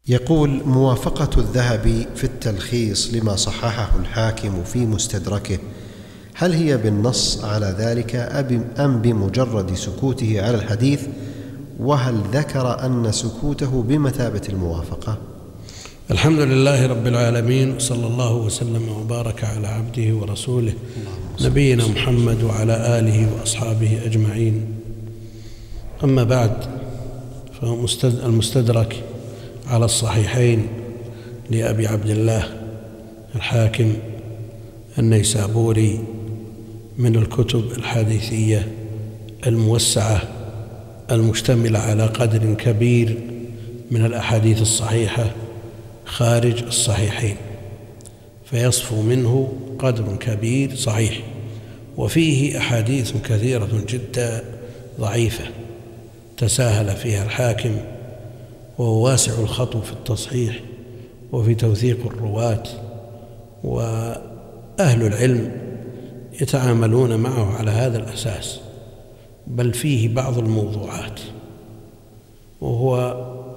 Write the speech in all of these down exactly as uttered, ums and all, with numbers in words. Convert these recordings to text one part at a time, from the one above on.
يقول: موافقة الذهبي في التلخيص لما صححه الحاكم في مستدركه، هل هي بالنص على ذلك أم بمجرد سكوته على الحديث؟ وهل ذكر أن سكوته بمثابة الموافقة؟ الحمد لله رب العالمين، صلى الله وسلم وبارك على عبده ورسوله نبينا محمد وعلى آله وأصحابه أجمعين. أما بعد، فالمستدرك على الصحيحين لأبي عبد الله الحاكم النيسابوري من الكتب الحديثية الموسعة المشتملة على قدر كبير من الأحاديث الصحيحة خارج الصحيحين، فيصفو منه قدر كبير صحيح، وفيه أحاديث كثيرة جدا ضعيفة تساهل فيها الحاكم، وهو واسع الخطو في التصحيح وفي توثيق الرواة، وأهل العلم يتعاملون معه على هذا الأساس، بل فيه بعض الموضوعات، وهو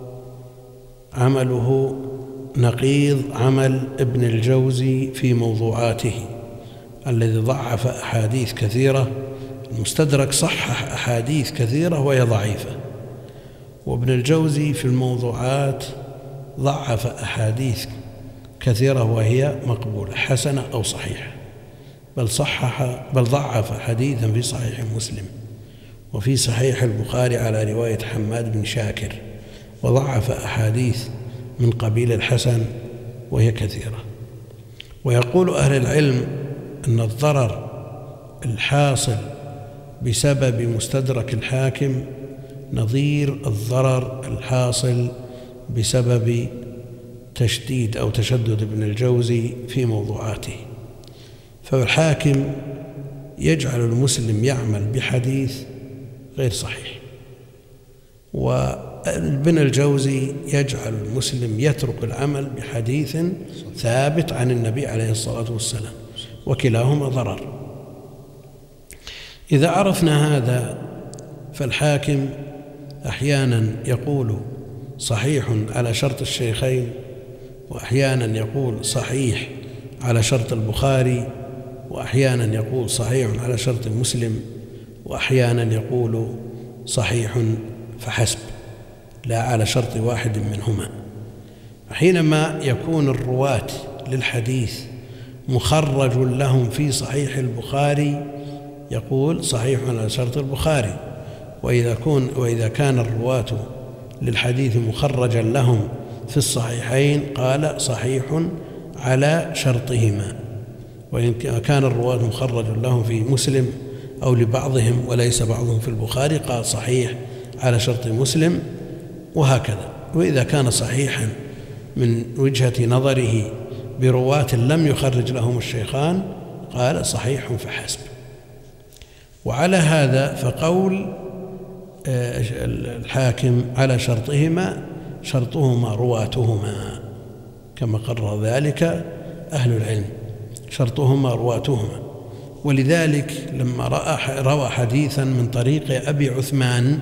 عمله نقيض عمل ابن الجوزي في موضوعاته الذي ضعف أحاديث كثيرة. المستدرك صحح أحاديث كثيرة وهي ضعيفة، وابن الجوزي في الموضوعات ضعف أحاديث كثيرة وهي مقبولة حسنة أو صحيحة، بل صحح بل ضعف حديثا في صحيح مسلم وفي صحيح البخاري على رواية حماد بن شاكر، وضعف أحاديث من قبيل الحسن وهي كثيرة. ويقول أهل العلم أن الضرر الحاصل بسبب مستدرك الحاكم نظير الضرر الحاصل بسبب تشديد أو تشدد ابن الجوزي في موضوعاته. فالحاكم يجعل المسلم يعمل بحديث غير صحيح، وابن الجوزي يجعل المسلم يترك العمل بحديث ثابت عن النبي عليه الصلاة والسلام، وكلاهما ضرر. إذا عرفنا هذا، فالحاكم أحيانا يقول صحيح على شرط الشيخين، وأحيانا يقول صحيح على شرط البخاري، وأحيانا يقول صحيح على شرط مسلم، وأحيانا يقول صحيح فحسب لا على شرط واحد منهما. حينما يكون الرواة للحديث مخرج لهم في صحيح البخاري يقول صحيح على شرط البخاري، وإذا, كون وإذا كان الرواة للحديث مخرجا لهم في الصحيحين قال صحيح على شرطهما، وإن كان الرواة مخرج لهم في مسلم أو لبعضهم وليس بعضهم في البخاري قال صحيح على شرط مسلم، وهكذا. وإذا كان صحيحا من وجهة نظره برواة لم يخرج لهم الشيخان قال صحيح فحسب. وعلى هذا فقول الحاكم على شرطهما شرطهما رواتهما، كما قرر ذلك أهل العلم، شرطهما رواتهما. ولذلك لما رأى روى حديثا من طريق أبي عثمان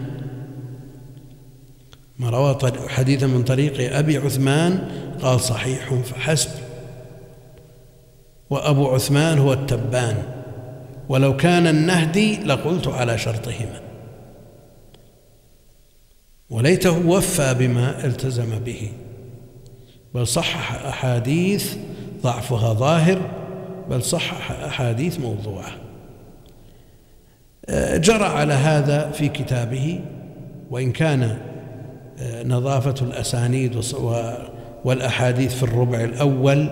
ما روى حديثا من طريق أبي عثمان قال صحيح فحسب، وأبو عثمان هو التبان، ولو كان النهدي لقلت على شرطهما، وليته وفى بما التزم به، بل صحح أحاديث ضعفها ظاهر، بل صحح أحاديث موضوعة. جرى على هذا في كتابه، وإن كان نظافة الأسانيد والأحاديث في الربع الأول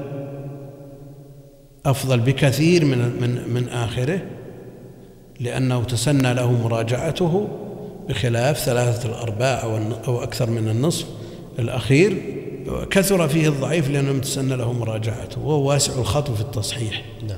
أفضل بكثير من من من آخره، لأنه تسنى له مراجعته، بخلاف ثلاثة الأرباع أو أكثر من النصف الأخير كثر فيه الضعيف لأنه تسنى له مراجعته، وهو واسع الخطو في التصحيح. نعم.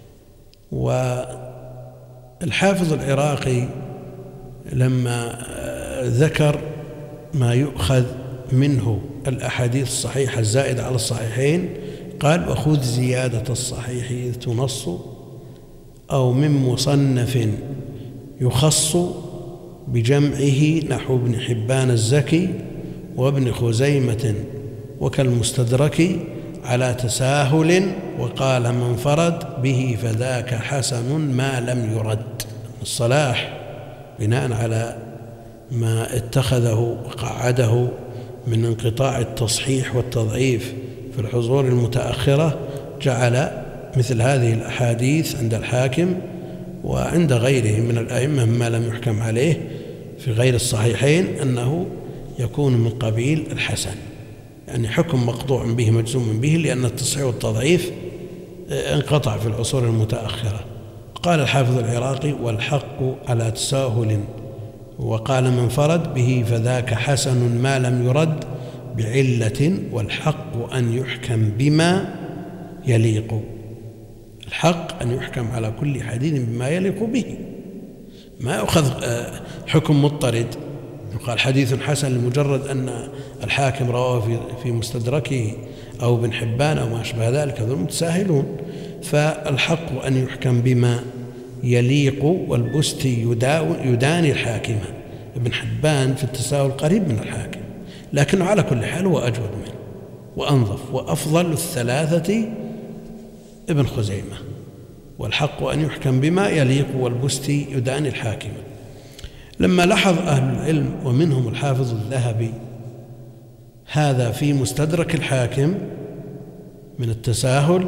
والحافظ العراقي لما ذكر ما يؤخذ منه الأحاديث الصحيحة الزائدة على الصحيحين قال: وخذ زيادة الصحيح إذ تنص، أو من مصنف يخص بجمعه نحو ابن حبان الزكي وابن خزيمة وكالمستدرك على تساهل، وقال من انفرد به فذاك حسن ما لم يرد. الصلاح بناء على ما اتخذه وقعده من انقطاع التصحيح والتضعيف في الحضور المتأخرة جعل مثل هذه الأحاديث عند الحاكم وعند غيره من الأئمة مما لم يحكم عليه في غير الصحيحين أنه يكون من قبيل الحسن، يعني حكم مقطوع به مجزوم به، لأن التصحيح والتضعيف انقطع في العصور المتأخرة. قال الحافظ العراقي: والحق على تساهل، وقال من انفرد به فذاك حسن ما لم يرد بعلة، والحق أن يحكم بما يليق. الحق أن يحكم على كل حديث بما يليق به، ما يأخذ حكم مضطرد يقال حديث حسن لمجرد أن الحاكم رواه في مستدركه أو ابن حبان أو ما أشبه ذلك، هذول متساهلون. فالحق أن يحكم بما يليق، والبستي يداني الحاكم. ابن حبان في التساهل قريب من الحاكم، لكنه على كل حال هو أجود منه وأنظف وأفضل الثلاثة ابن خزيمة. والحق أن يحكم بما يليق، والبستي يداني الحاكم. لما لاحظ أهل العلم ومنهم الحافظ الذهبي هذا في مستدرك الحاكم من التساهل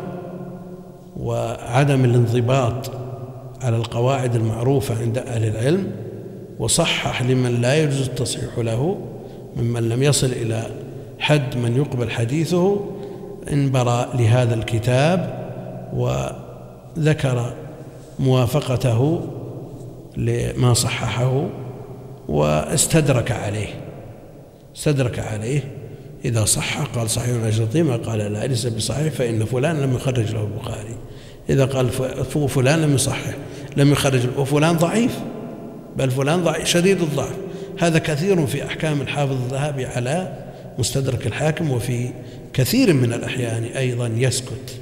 وعدم الانضباط على القواعد المعروفة عند أهل العلم، وصحح لمن لا يجوز التصحيح له ممن لم يصل إلى حد من يقبل حديثه، انبرى لهذا الكتاب وذكر موافقته لما صححه واستدرك عليه استدرك عليه إذا صح قال صحيح أجرطي، ما قال لا ليس بصحيح فإن فلان لم يخرج له البخاري. إذا قال فلان لم يصحح لم يخرج، وفلان ضعيف، بل فلان ضعيف شديد الضعف. هذا كثير في أحكام الحافظ الذهبي على مستدرك الحاكم، وفي كثير من الأحيان أيضا يسكت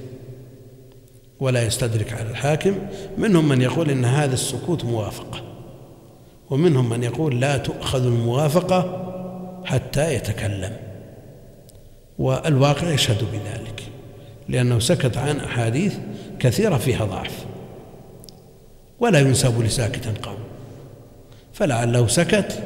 ولا يستدرك على الحاكم. منهم من يقول إن هذا السكوت موافقة، ومنهم من يقول لا تؤخذ الموافقة حتى يتكلم، والواقع يشهد بذلك، لأنه سكت عن أحاديث كثيرة فيها ضعف ولا ينسب لساكت قول، فلعله سكت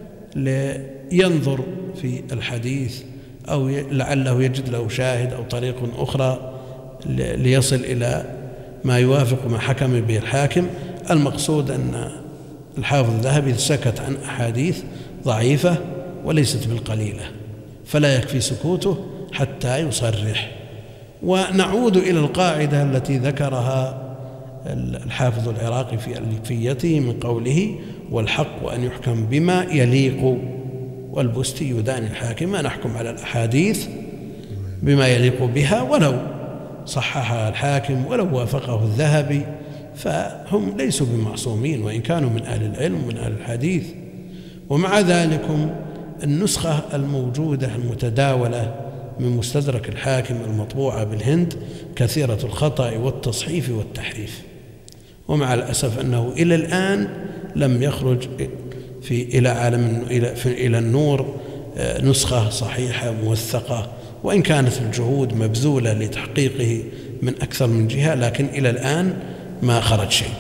لينظر في الحديث أو لعله يجد له شاهد أو طريق أخرى ليصل إلى ما يوافق ما حكم به الحاكم. المقصود أن الحافظ الذهبي سكت عن أحاديث ضعيفة وليست بالقليلة، فلا يكفي سكوته حتى يصرح. ونعود إلى القاعدة التي ذكرها الحافظ العراقي في ألفيته من قوله: والحق أن يحكم بما يليق، والبستي يداني الحاكم. نحكم على الأحاديث بما يليق بها ولو صححها الحاكم ولو وافقه الذهبي، فهم ليسوا بمعصومين وإن كانوا من أهل العلم ومن أهل الحديث. ومع ذلك النسخة الموجودة المتداولة من مستدرك الحاكم المطبوعة بالهند كثيرة الخطأ والتصحيف والتحريف، ومع الأسف أنه إلى الآن لم يخرج في إلى عالم إلى, إلى النور نسخة صحيحة موثقة، وإن كانت الجهود مبذولة لتحقيقه من أكثر من جهة، لكن إلى الآن ما خرج شيء،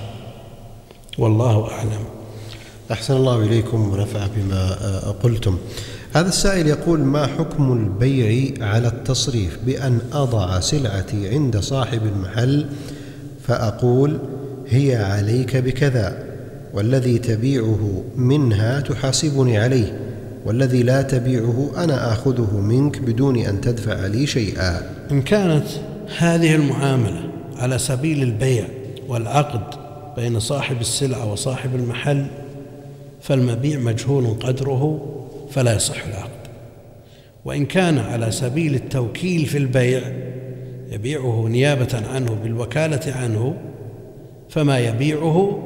والله أعلم. أحسن الله إليكم ونفع بما قلتم. هذا السائل يقول: ما حكم البيع على التصريف بأن أضع سلعتي عند صاحب المحل فأقول هي عليك بكذا، والذي تبيعه منها تحاسبني عليه، والذي لا تبيعه أنا آخذه منك بدون أن تدفع لي شيئا؟ إن كانت هذه المعاملة على سبيل البيع والعقد بين صاحب السلعة وصاحب المحل فالمبيع مجهول قدره فلا يصح العقد. وإن كان على سبيل التوكيل في البيع يبيعه نيابة عنه بالوكالة عنه، فما يبيعه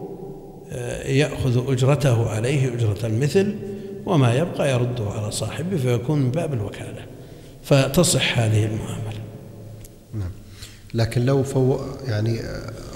يأخذ أجرته عليه أجرة المثل، وما يبقى يرده على صاحبه فيكون من باب الوكالة، فتصح هذه المعاملة. نعم. لكن لو فو يعني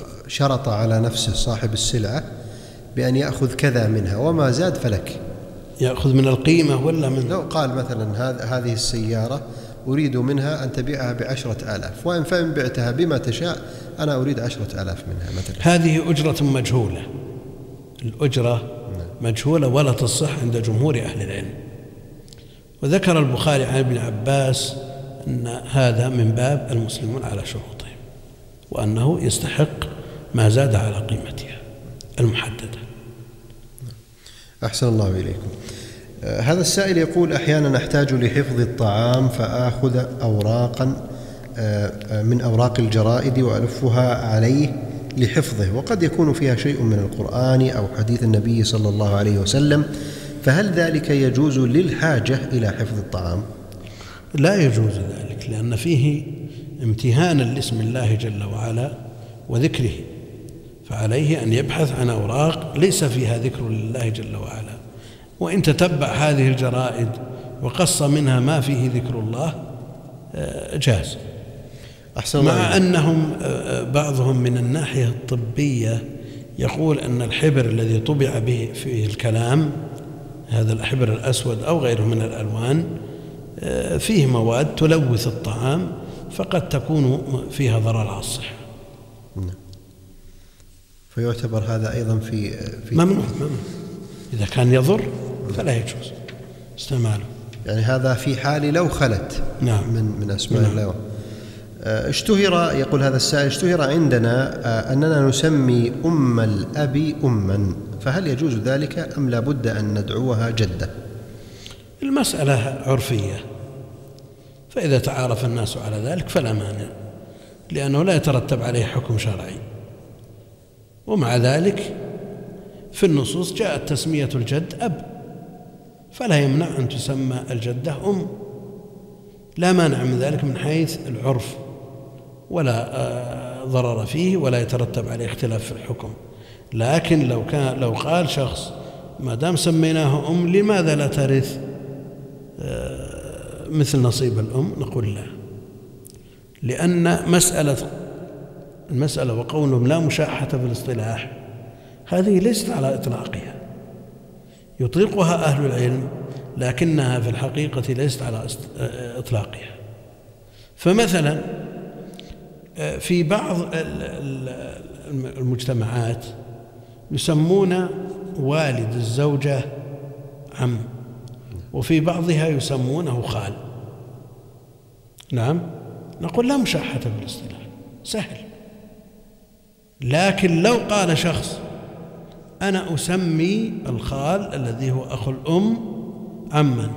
شرط على نفسه صاحب السلعة بأن يأخذ كذا منها وما زاد فلك، يأخذ من القيمة ولا من؟ لو قال مثلا هذه السيارة أريد منها أن تبيعها بعشرة آلاف، وإن فإن بعتها بما تشاء أنا أريد عشرة آلاف منها مثلا. هذه أجرة مجهولة، الأجرة مجهولة ولا تصح عند جمهور أهل العلم. وذكر البخاري عن ابن عباس أن هذا من باب المسلمون على شروطهم، وأنه يستحق ما زاد على قيمتها المحددة. أحسن الله إليكم. هذا السائل يقول: أحيانا أحتاج لحفظ الطعام فآخذ أوراقا من أوراق الجرائد وألفها عليه لحفظه، وقد يكون فيها شيء من القرآن أو حديث النبي صلى الله عليه وسلم، فهل ذلك يجوز للحاجة إلى حفظ الطعام؟ لا يجوز ذلك، لأن فيه امتهانا لاسم الله جل وعلا وذكره، فعليه أن يبحث عن أوراق ليس فيها ذكر لله جل وعلا. وإن تتبع هذه الجرائد وقص منها ما فيه ذكر الله جاز. أحسن مع الله. أنهم بعضهم من الناحية الطبية يقول أن الحبر الذي طبع به فيه الكلام، هذا الحبر الأسود أو غيره من الألوان، فيه مواد تلوث الطعام، فقد تكون فيها ضرر على الصحة. فيعتبر هذا أيضا في, في ممنوع ممنوع إذا كان يضر فلا يجوز استعماله. يعني هذا في حال لو خلت نعم. من من أسماء نعم. الله. اشتهر، يقول هذا السائل: اشتهر عندنا أننا نسمي أم الأب أما، فهل يجوز ذلك أم لا بد أن ندعوها جدة؟ المسألة عرفية، فإذا تعارف الناس على ذلك فلا مانع، لأنه لا يترتب عليه حكم شرعي. ومع ذلك في النصوص جاءت تسمية الجد أب، فلا يمنع أن تسمى الجدة أم، لا مانع من ذلك من حيث العرف، ولا ضرر فيه ولا يترتب عليه اختلاف في الحكم. لكن لو كان لو قال شخص: ما دام سميناه أم لماذا لا ترث مثل نصيب الأم؟ نقول لا، لأن مسألة المسألة وقولهم لا مشاحة في الاصطلاح هذه ليست على إطلاقها، يطلقها أهل العلم لكنها في الحقيقة ليست على إطلاقها. فمثلا في بعض المجتمعات يسمون والد الزوجة عم، وفي بعضها يسمونه خال. نعم، نقول لا مشاحة في الاصطلاح، سهل. لكن لو قال شخص: أنا أسمي الخال الذي هو أخو الأم عما،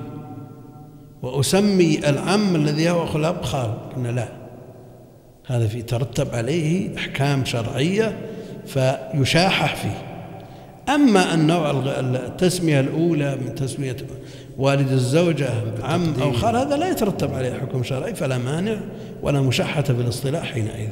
وأسمي العم الذي هو أخو الأب خال، قلنا لا، هذا في ترتب عليه أحكام شرعية فيشاحح فيه. أما النوع التسمية الأولى من تسمية والد الزوجة عم أو خال، هذا لا يترتب عليه حكم شرعي، فلا مانع ولا مشاحة في الاصطلاح حينئذ.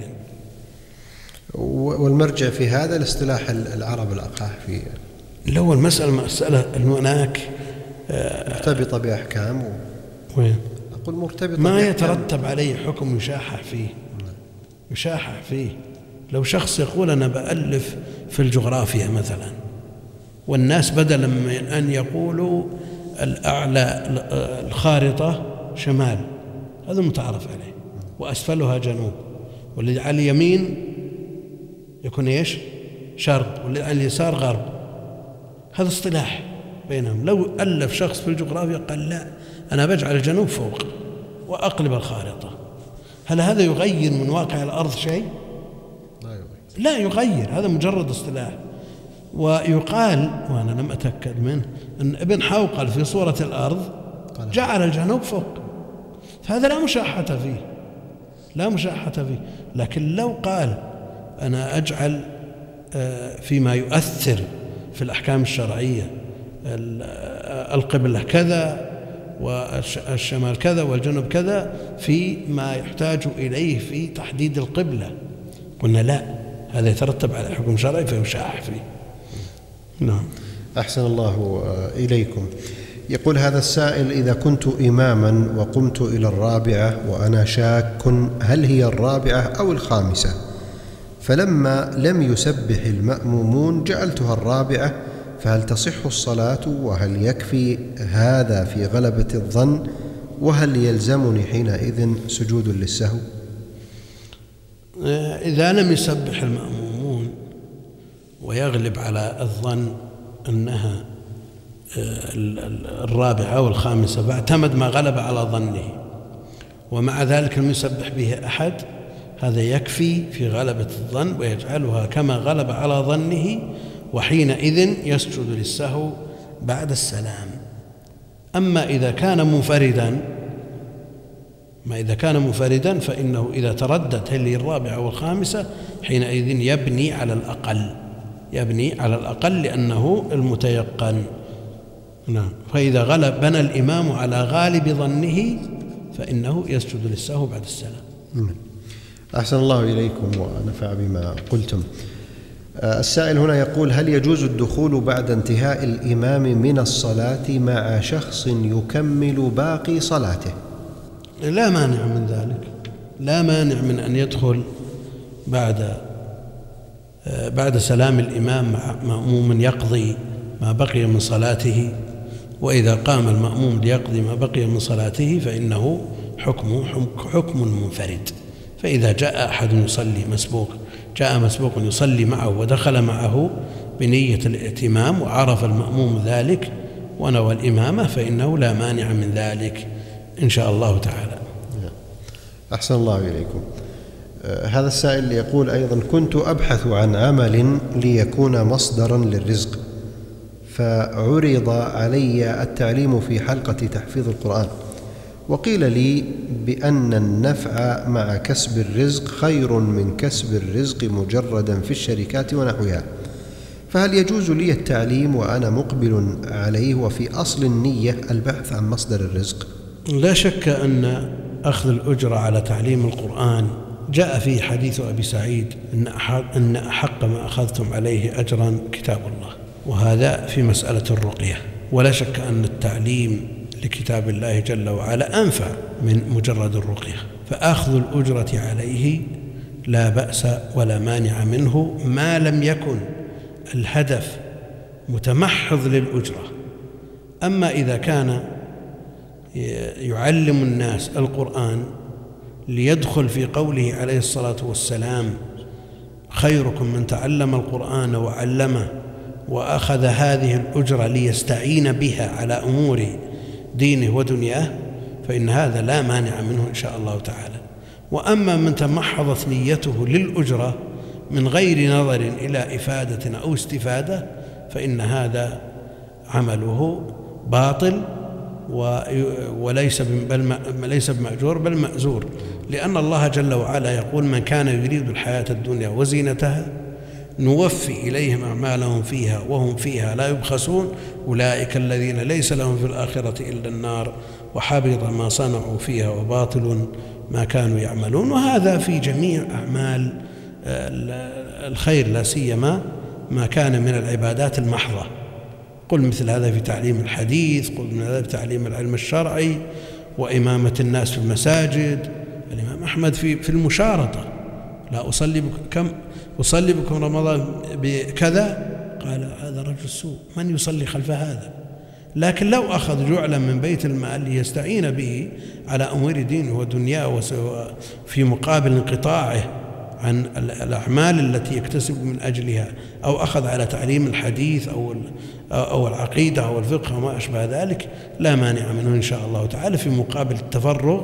والمرجع في هذا الاصطلاح العرب الأقحاح فيه، لو المسألة مسألة هناك مرتبطة بأحكام و... وين؟ أقول مرتبطة ما بأحكام. يترتب عليه حكم يشاحح فيه، يشاحح فيه. لو شخص يقول: أنا بألف في الجغرافيا مثلا، والناس بدلا من أن يقولوا الأعلى الخارطة شمال، هذا متعارف عليه، وأسفلها جنوب، والذي على اليمين يكون إيش؟ شرق، والذي على اليسار غرب، هذا اصطلاح بينهم. لو ألف شخص في الجغرافيا قال: لا، أنا بجعل الجنوب فوق وأقلب الخارطة، هل هذا يغير من واقع الأرض شيء؟ لا يغير. لا يغير، هذا مجرد اصطلاح. ويقال، وأنا لم أتأكد منه، أن ابن حوقل في صورة الأرض جعل الجنوب فوق، فهذا لا مشاحة فيه، لا مشاحة فيه. لكن لو قال: أنا أجعل فيما يؤثر في الأحكام الشرعية القبلة كذا والشمال كذا والجنوب كذا فيما يحتاج إليه في تحديد القبلة، قلنا لا، هذا يترتب على حكم شرعي فيشاح فيه. نعم. أحسن الله إليكم. يقول هذا السائل: إذا كنت إماما وقمت إلى الرابعة وأنا شاك هل هي الرابعة أو الخامسة، فلما لم يسبح المأمومون جعلتها الرابعة، فهل تصح الصلاة؟ وهل يكفي هذا في غلبة الظن؟ وهل يلزمني حينئذ سجود للسهو؟ إذا لم يسبح المأمومون ويغلب على الظن أنها الرابعة أو الخامسة فاعتمد ما غلب على ظنه ومع ذلك لم يسبح به أحد، هذا يكفي في غلبة الظن ويجعلها كما غلب على ظنه، وحينئذ يسجد للسهو بعد السلام. أما إذا كان منفردا ما إذا كان منفردا فإنه إذا تردد هل هي الرابعة أو الخامسة حينئذ يبني على الأقل يبني على الأقل لأنه المتيقن. نعم. فإذا غلب بنى الإمام على غالب ظنه فإنه يسجد للسهو بعد السلام. أحسن الله إليكم ونفع بما قلتم. السائل هنا يقول: هل يجوز الدخول بعد انتهاء الإمام من الصلاة مع شخص يكمل باقي صلاته؟ لا مانع من ذلك، لا مانع من أن يدخل بعد بعد سلام الإمام مع مأموم يقضي ما بقي من صلاته، وإذا قام المأموم ليقضي ما بقي من صلاته فإنه حكمه حكم منفرد. فإذا جاء أحد يصلي مسبوق جاء مسبوق يصلي معه ودخل معه بنية الائتمام وعرف المأموم ذلك ونوى الإمامة فإنه لا مانع من ذلك إن شاء الله تعالى. أحسن الله إليكم. هذا السائل يقول أيضا: كنت أبحث عن عمل ليكون مصدرا للرزق، فعرض علي التعليم في حلقة تحفيظ القرآن، وقيل لي بأن النفع مع كسب الرزق خير من كسب الرزق مجردا في الشركات ونحوها، فهل يجوز لي التعليم وأنا مقبل عليه وفي أصل النية البحث عن مصدر الرزق؟ لا شك أن أخذ الأجرة على تعليم القرآن جاء فيه حديث أبي سعيد أن أحق ما أخذتم عليه أجرا كتاب الله، وهذا في مسألة الرقية. ولا شك أن التعليم لكتاب الله جل وعلا أنفع من مجرد الرقية، فأخذ الأجرة عليه لا بأس ولا مانع منه ما لم يكن الهدف متمحض للأجرة. أما إذا كان يعلم الناس القرآن ليدخل في قوله عليه الصلاة والسلام: خيركم من تعلم القرآن وعلمه، وأخذ هذه الأجرة ليستعين بها على أمور دينه ودنياه، فإن هذا لا مانع منه إن شاء الله تعالى. وأما من تمحضت نيته للأجرة من غير نظر إلى إفادة أو استفادة فإن هذا عمله باطل وليس بل ليس بمأجور بل مأزور، لأن الله جل وعلا يقول: من كان يريد الحياة الدنيا وزينتها نوفي إليهم أعمالهم فيها وهم فيها لا يبخسون أولئك الذين ليس لهم في الآخرة إلا النار وحبط ما صنعوا فيها وباطل ما كانوا يعملون. وهذا في جميع أعمال الخير، لا سيما ما كان من العبادات المحضة. قل مثل هذا في تعليم الحديث، قل مثل هذا في تعليم العلم الشرعي وإمامة الناس في المساجد. الإمام أحمد في في المشارطة: لا أصلي بكم كم أصلي بكم رمضان بكذا، قال: هذا رجل سوء، من يصلي خلف هذا؟ لكن لو أخذ جعلا من بيت المال ليستعين به على أمور دينه ودنياه في مقابل انقطاعه عن الأعمال التي يكتسب من أجلها، أو أخذ على تعليم الحديث أو أو العقيدة أو الفقه وما أشبه ذلك، لا مانع منه إن شاء الله تعالى في مقابل التفرغ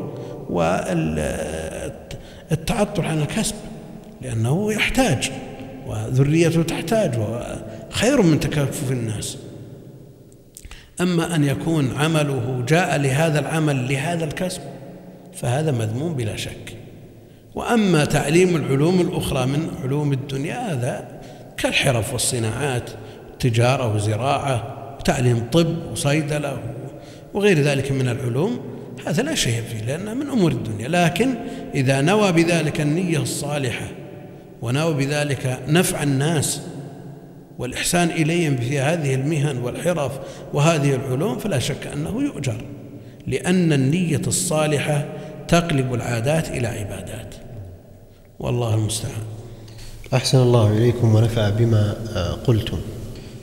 والتعطل عن الكسب، لأنه يحتاج وذريته تحتاج، وخير من تكفف الناس. أما أن يكون عمله جاء لهذا العمل لهذا الكسب فهذا مذموم بلا شك. وأما تعليم العلوم الأخرى من علوم الدنيا هذا كالحرف والصناعات، تجارة وزراعة، تعليم طب وصيدلة وغير ذلك من العلوم، هذا لا شيء فيه لأنه من أمور الدنيا. لكن إذا نوى بذلك النية الصالحة ونوى بذلك نفع الناس والإحسان إليهم في هذه المهن والحرف وهذه العلوم فلا شك أنه يؤجر، لأن النية الصالحة تقلب العادات إلى عبادات، والله المستعان. أحسن الله إليكم ونفع بما قلتم.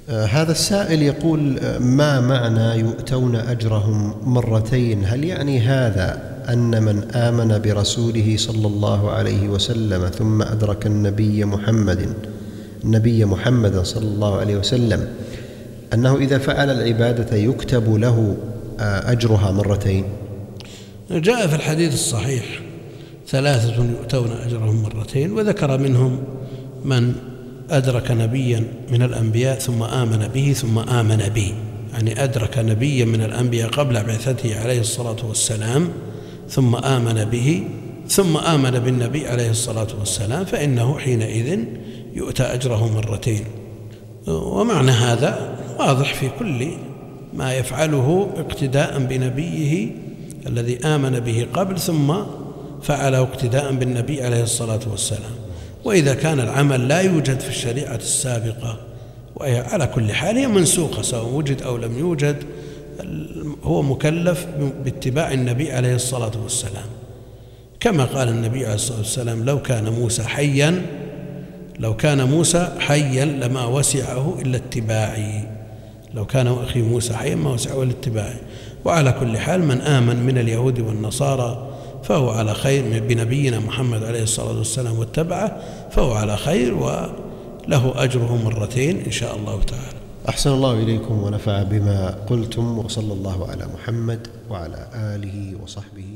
آه هذا السائل يقول: ما معنى يؤتون أجرهم مرتين؟ هل يعني هذا أن من آمن برسوله صلى الله عليه وسلم ثم أدرك النبي محمد النبي محمد صلى الله عليه وسلم أنه إذا فعل العبادة يكتب له أجرها مرتين؟ جاء في الحديث الصحيح: ثلاثة يؤتون أجرهم مرتين، وذكر منهم من أدرك نبيا من الأنبياء ثم آمن به ثم آمن به، يعني أدرك نبيا من الأنبياء قبل بعثته عليه الصلاة والسلام ثم آمن به ثم آمن بالنبي عليه الصلاة والسلام، فإنه حينئذ يؤتى أجره مرتين. ومعنى هذا واضح في كل ما يفعله اقتداء بنبيه الذي آمن به قبل ثم فعله اقتداء بالنبي عليه الصلاة والسلام. وإذا كان العمل لا يوجد في الشريعة السابقة، وعلى كل حال هي منسوخة سواء وجد أو لم يوجد، هو مكلف باتباع النبي عليه الصلاة والسلام، كما قال النبي عليه الصلاة والسلام: لو كان موسى حيا لو كان موسى حيا لما وسعه إلا اتباعي، لو كان أخي موسى حيا ما وسعه إلا اتباعي. وعلى كل حال من آمن من اليهود والنصارى فهو على خير بنبينا محمد عليه الصلاة والسلام واتبعه، فهو على خير وله أجره مرتين إن شاء الله تعالى. أحسن الله إليكم ونفع بما قلتم، وصلى الله على محمد وعلى آله وصحبه